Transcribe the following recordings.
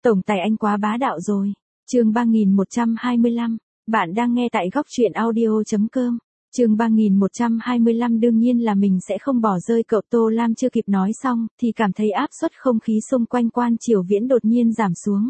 Tổng tài anh quá bá đạo rồi. Chương 3125, bạn đang nghe tại góc truyện audio.com. Chương 3125 đương nhiên là mình sẽ không bỏ rơi cậu. Tô Lam chưa kịp nói xong, thì cảm thấy áp suất không khí xung quanh Quan Triều Viễn đột nhiên giảm xuống.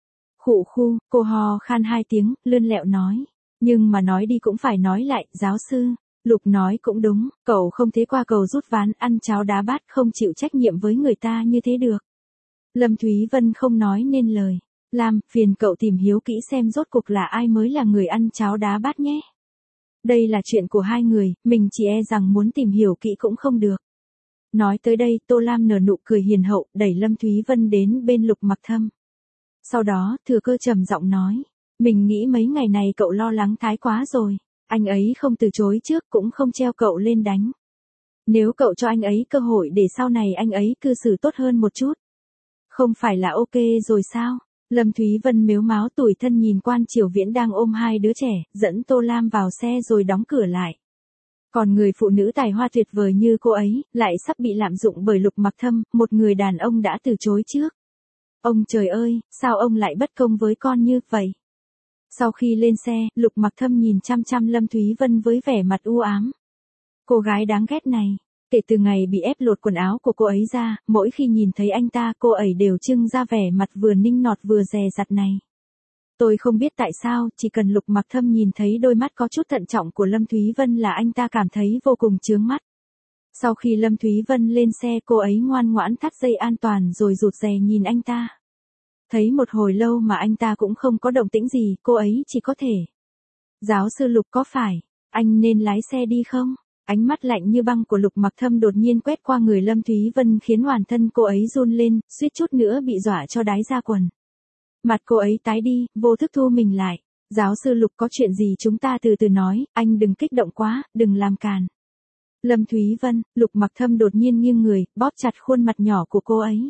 Khụ khu, cô ho khan 2 tiếng, lươn lẹo nói. Nhưng mà nói đi cũng phải nói lại, giáo sư. Lục nói cũng đúng, cậu không thế qua cầu rút ván, ăn cháo đá bát, không chịu trách nhiệm với người ta như thế được. Lâm Thúy Vân không nói nên lời. Lam, phiền cậu tìm hiểu kỹ xem rốt cuộc là ai mới là người ăn cháo đá bát nhé. Đây là chuyện của hai người, mình chỉ e rằng muốn tìm hiểu kỹ cũng không được. Nói tới đây, Tô Lam nở nụ cười hiền hậu, đẩy Lâm Thúy Vân đến bên Lục Mặc Thâm. Sau đó, thừa cơ trầm giọng nói, mình nghĩ mấy ngày này cậu lo lắng thái quá rồi. Anh ấy không từ chối trước cũng không treo cậu lên đánh. Nếu cậu cho anh ấy cơ hội để sau này anh ấy cư xử tốt hơn một chút, không phải là ok rồi sao? Lâm Thúy Vân mếu máo tủi thân nhìn Quan Triều Viễn đang ôm hai đứa trẻ, dẫn Tô Lam vào xe rồi đóng cửa lại. Còn người phụ nữ tài hoa tuyệt vời như cô ấy, lại sắp bị lạm dụng bởi Lục Mặc Thâm, một người đàn ông đã từ chối trước. Ông trời ơi, sao ông lại bất công với con như vậy? Sau khi lên xe, Lục Mặc Thâm nhìn chăm chăm Lâm Thúy Vân với vẻ mặt u ám. Cô gái đáng ghét này, kể từ ngày bị ép lột quần áo của cô ấy ra, mỗi khi nhìn thấy anh ta cô ấy đều trưng ra vẻ mặt vừa ninh nọt vừa dè dặt này. Tôi không biết tại sao, chỉ cần Lục Mặc Thâm nhìn thấy đôi mắt có chút thận trọng của Lâm Thúy Vân là anh ta cảm thấy vô cùng chướng mắt. Sau khi Lâm Thúy Vân lên xe cô ấy ngoan ngoãn thắt dây an toàn rồi rụt rè nhìn anh ta. Thấy một hồi lâu mà anh ta cũng không có động tĩnh gì, cô ấy chỉ có thể. Giáo sư Lục có phải, anh nên lái xe đi không? Ánh mắt lạnh như băng của Lục Mặc Thâm đột nhiên quét qua người Lâm Thúy Vân khiến hoàn thân cô ấy run lên, suýt chút nữa bị dọa cho đái ra quần. Mặt cô ấy tái đi, vô thức thu mình lại. Giáo sư Lục có chuyện gì chúng ta từ từ nói, anh đừng kích động quá, đừng làm càn. Lâm Thúy Vân, Lục Mặc Thâm đột nhiên nghiêng người, bóp chặt khuôn mặt nhỏ của cô ấy.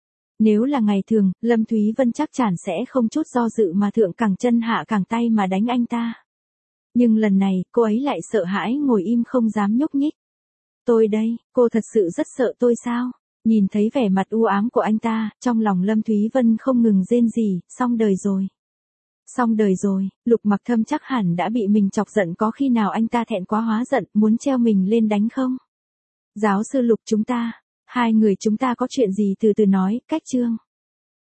Nếu là ngày thường, Lâm Thúy Vân chắc chắn sẽ không chút do dự mà thượng cẳng chân hạ cẳng tay mà đánh anh ta. Nhưng lần này, cô ấy lại sợ hãi ngồi im không dám nhúc nhích. Tôi đây, cô thật sự rất sợ tôi sao? Nhìn thấy vẻ mặt u ám của anh ta, trong lòng Lâm Thúy Vân không ngừng rên rỉ, xong đời rồi. Xong đời rồi, Lục Mặc Thâm chắc hẳn đã bị mình chọc giận, có khi nào anh ta thẹn quá hóa giận, muốn treo mình lên đánh không? Giáo sư Lục hai người chúng ta có chuyện gì từ từ nói, cách chương.